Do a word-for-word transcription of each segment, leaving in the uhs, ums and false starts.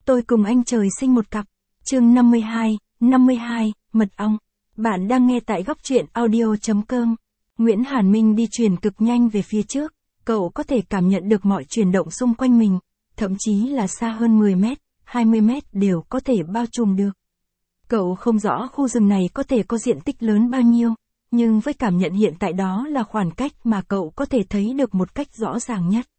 Tôi cùng anh trời sinh một cặp. Chương năm mươi hai, năm mươi hai, mật ong. Bạn đang nghe tại góc truyện audio chấm com. Nguyễn Hàn Minh đi chuyển cực nhanh về phía trước, cậu có thể cảm nhận được mọi chuyển động xung quanh mình, thậm chí là xa hơn mười mét, hai mươi mét đều có thể bao trùm được. Cậu không rõ khu rừng này có thể có diện tích lớn bao nhiêu, nhưng với cảm nhận hiện tại đó là khoảng cách mà cậu có thể thấy được một cách rõ ràng nhất.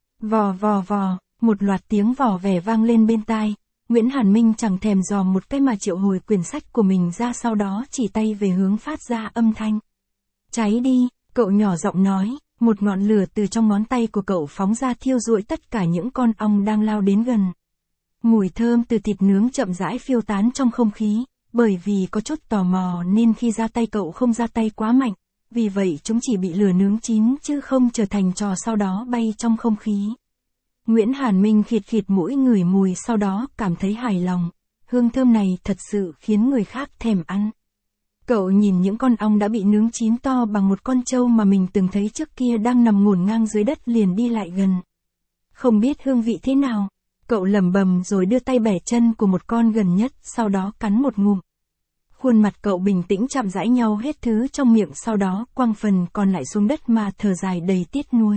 Vò vò vò, một loạt tiếng vò vẻ vang lên bên tai. Nguyễn Hàn Minh chẳng thèm dòm một cái mà triệu hồi quyển sách của mình ra, sau đó chỉ tay về hướng phát ra âm thanh. Cháy đi, cậu nhỏ giọng nói, một ngọn lửa từ trong ngón tay của cậu phóng ra thiêu rụi tất cả những con ong đang lao đến gần. Mùi thơm từ thịt nướng chậm rãi phiêu tán trong không khí, bởi vì có chút tò mò nên khi ra tay cậu không ra tay quá mạnh, vì vậy chúng chỉ bị lửa nướng chín chứ không trở thành trò sau đó bay trong không khí. Nguyễn Hàn Minh khịt khịt mũi ngửi mùi, sau đó cảm thấy hài lòng, hương thơm này thật sự khiến người khác thèm ăn. Cậu nhìn những con ong đã bị nướng chín to bằng một con trâu mà mình từng thấy trước kia đang nằm ngổn ngang dưới đất, liền đi lại gần. Không biết hương vị thế nào, cậu lẩm bẩm rồi đưa tay bẻ chân của một con gần nhất, sau đó cắn một ngụm. Khuôn mặt cậu bình tĩnh chậm rãi nhau hết thứ trong miệng, sau đó quăng phần còn lại xuống đất mà thở dài đầy tiếc nuối.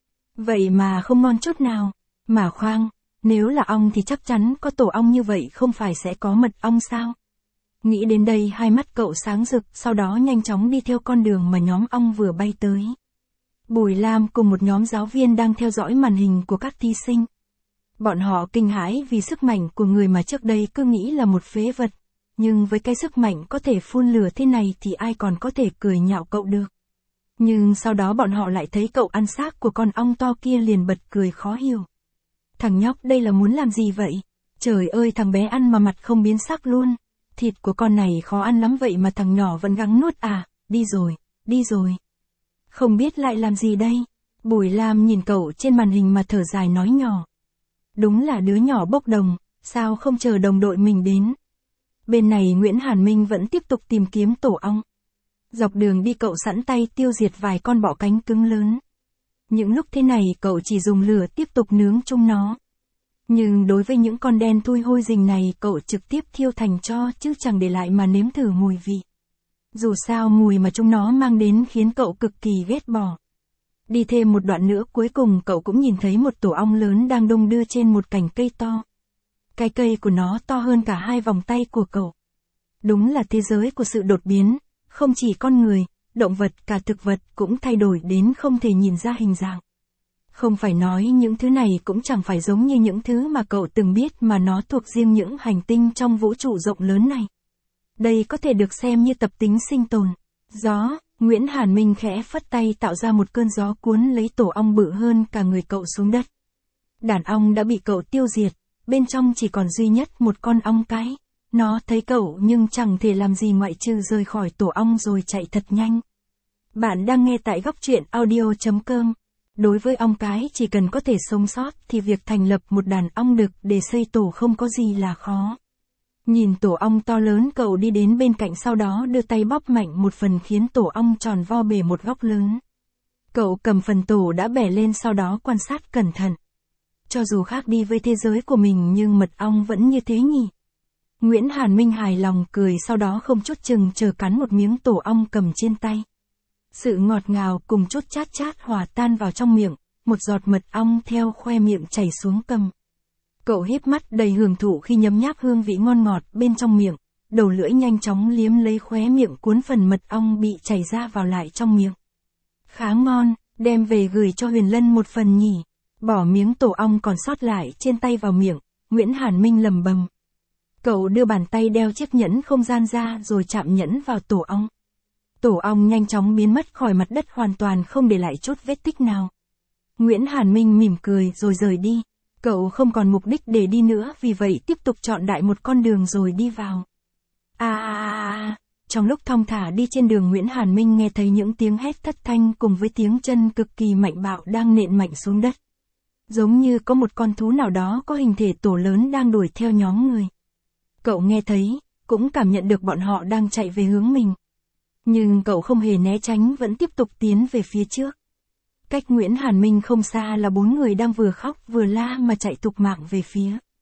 Vậy mà không ngon chút nào. Mà khoan, nếu là ong thì chắc chắn có tổ ong như vậy, không phải sẽ có mật ong sao? Nghĩ đến đây hai mắt cậu sáng rực, sau đó nhanh chóng đi theo con đường mà nhóm ong vừa bay tới. Bùi Lam cùng một nhóm giáo viên đang theo dõi màn hình của các thí sinh. Bọn họ kinh hãi vì sức mạnh của người mà trước đây cứ nghĩ là một phế vật. Nhưng với cái sức mạnh có thể phun lửa thế này thì ai còn có thể cười nhạo cậu được. Nhưng sau đó bọn họ lại thấy cậu ăn xác của con ong to kia, liền bật cười khó hiểu. Thằng nhóc đây là muốn làm gì vậy? Trời ơi, thằng bé ăn mà mặt không biến sắc luôn. Thịt của con này khó ăn lắm vậy mà thằng nhỏ vẫn gắng nuốt à? Đi rồi, đi rồi. Không biết lại làm gì đây? Bùi Lam nhìn cậu trên màn hình mà thở dài nói nhỏ. Đúng là đứa nhỏ bốc đồng, sao không chờ đồng đội mình đến? Bên này Nguyễn Hàn Minh vẫn tiếp tục tìm kiếm tổ ong. Dọc đường đi cậu sẵn tay tiêu diệt vài con bọ cánh cứng lớn. Những lúc thế này cậu chỉ dùng lửa tiếp tục nướng chung nó. Nhưng đối với những con đen thui hôi rình này cậu trực tiếp thiêu thành tro chứ chẳng để lại mà nếm thử mùi vị. Dù sao mùi mà chúng nó mang đến khiến cậu cực kỳ ghét bỏ. Đi thêm một đoạn nữa cuối cùng cậu cũng nhìn thấy một tổ ong lớn đang đung đưa trên một cành cây to. Cái cây của nó to hơn cả hai vòng tay của cậu. Đúng là thế giới của sự đột biến, không chỉ con người, động vật, cả thực vật cũng thay đổi đến không thể nhìn ra hình dạng. Không phải nói những thứ này cũng chẳng phải giống như những thứ mà cậu từng biết, mà nó thuộc riêng những hành tinh trong vũ trụ rộng lớn này. Đây có thể được xem như tập tính sinh tồn. Gió, Nguyễn Hàn Minh khẽ phất tay tạo ra một cơn gió cuốn lấy tổ ong bự hơn cả người cậu xuống đất. Đàn ong đã bị cậu tiêu diệt, bên trong chỉ còn duy nhất một con ong cái. Nó thấy cậu nhưng chẳng thể làm gì ngoại trừ rời khỏi tổ ong rồi chạy thật nhanh. Bạn đang nghe tại góc truyện audio chấm com. Đối với ong cái chỉ cần có thể sống sót thì việc thành lập một đàn ong đực để xây tổ không có gì là khó. Nhìn tổ ong to lớn cậu đi đến bên cạnh, sau đó đưa tay bóp mạnh một phần khiến tổ ong tròn vo bể một góc lớn. Cậu cầm phần tổ đã bẻ lên, sau đó quan sát cẩn thận. Cho dù khác đi với thế giới của mình nhưng mật ong vẫn như thế nhỉ. Nguyễn Hàn Minh hài lòng cười, sau đó không chút chừng chờ cắn một miếng tổ ong cầm trên tay. Sự ngọt ngào cùng chút chát chát hòa tan vào trong miệng, một giọt mật ong theo khoe miệng chảy xuống cằm. Cậu híp mắt đầy hưởng thụ khi nhấm nháp hương vị ngon ngọt bên trong miệng, đầu lưỡi nhanh chóng liếm lấy khóe miệng cuốn phần mật ong bị chảy ra vào lại trong miệng. Khá ngon, đem về gửi cho Huyền Lân một phần nhỉ. Bỏ miếng tổ ong còn sót lại trên tay vào miệng, Nguyễn Hàn Minh lẩm bẩm. Cậu đưa bàn tay đeo chiếc nhẫn không gian ra rồi chạm nhẫn vào tổ ong. Tổ ong nhanh chóng biến mất khỏi mặt đất, hoàn toàn không để lại chút vết tích nào. Nguyễn Hàn Minh mỉm cười rồi rời đi. Cậu không còn mục đích để đi nữa, vì vậy tiếp tục chọn đại một con đường rồi đi vào. À à à à, trong lúc thong thả đi trên đường, Nguyễn Hàn Minh nghe thấy những tiếng hét thất thanh cùng với tiếng chân cực kỳ mạnh bạo đang nện mạnh xuống đất. Giống như có một con thú nào đó có hình thể tổ lớn đang đuổi theo nhóm người. Cậu nghe thấy, cũng cảm nhận được bọn họ đang chạy về hướng mình. Nhưng cậu không hề né tránh, vẫn tiếp tục tiến về phía trước. Cách Nguyễn Hàn Minh không xa là bốn người đang vừa khóc vừa la mà chạy thục mạng về phía.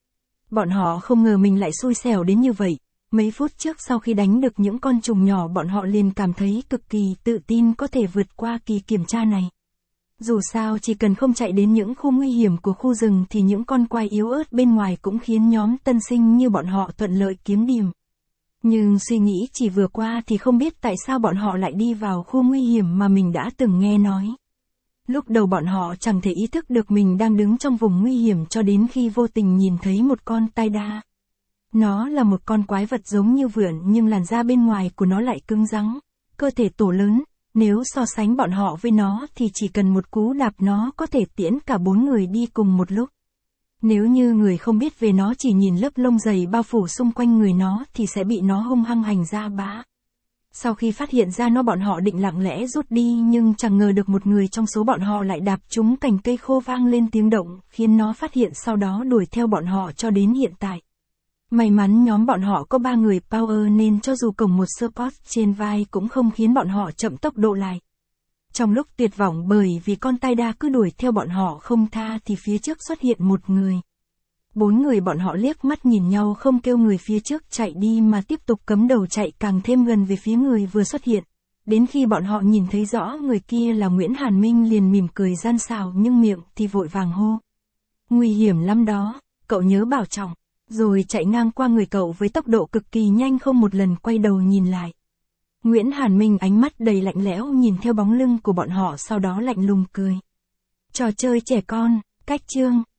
Bọn họ không ngờ mình lại xui xẻo đến như vậy. Mấy phút trước sau khi đánh được những con trùng nhỏ bọn họ liền cảm thấy cực kỳ tự tin có thể vượt qua kỳ kiểm tra này. Dù sao chỉ cần không chạy đến những khu nguy hiểm của khu rừng thì những con quái yếu ớt bên ngoài cũng khiến nhóm tân sinh như bọn họ thuận lợi kiếm điểm. Nhưng suy nghĩ chỉ vừa qua thì không biết tại sao bọn họ lại đi vào khu nguy hiểm mà mình đã từng nghe nói. Lúc đầu bọn họ chẳng thể ý thức được mình đang đứng trong vùng nguy hiểm cho đến khi vô tình nhìn thấy một con tai đa. Nó là một con quái vật giống như vượn nhưng làn da bên ngoài của nó lại cứng rắn, cơ thể tổ lớn, nếu so sánh bọn họ với nó thì chỉ cần một cú đạp nó có thể tiễn cả bốn người đi cùng một lúc. Nếu như người không biết về nó chỉ nhìn lớp lông dày bao phủ xung quanh người nó thì sẽ bị nó hung hăng hành ra bã. Sau khi phát hiện ra nó bọn họ định lặng lẽ rút đi nhưng chẳng ngờ được một người trong số bọn họ lại đạp trúng cành cây khô vang lên tiếng động khiến nó phát hiện sau đó đuổi theo bọn họ cho đến hiện tại. May mắn nhóm bọn họ có ba người power nên cho dù cổng một support trên vai cũng không khiến bọn họ chậm tốc độ lại. Trong lúc tuyệt vọng bởi vì con tai đa cứ đuổi theo bọn họ không tha thì phía trước xuất hiện một người. Bốn người bọn họ liếc mắt nhìn nhau không kêu người phía trước chạy đi mà tiếp tục cắm đầu chạy càng thêm gần về phía người vừa xuất hiện. Đến khi bọn họ nhìn thấy rõ người kia là Nguyễn Hàn Minh liền mỉm cười gian xảo nhưng miệng thì vội vàng hô. Nguy hiểm lắm đó, cậu nhớ bảo trọng. Rồi chạy ngang qua người cậu với tốc độ cực kỳ nhanh không một lần quay đầu nhìn lại. Nguyễn Hàn Minh ánh mắt đầy lạnh lẽo nhìn theo bóng lưng của bọn họ sau đó lạnh lùng cười. Trò chơi trẻ con, cách chương.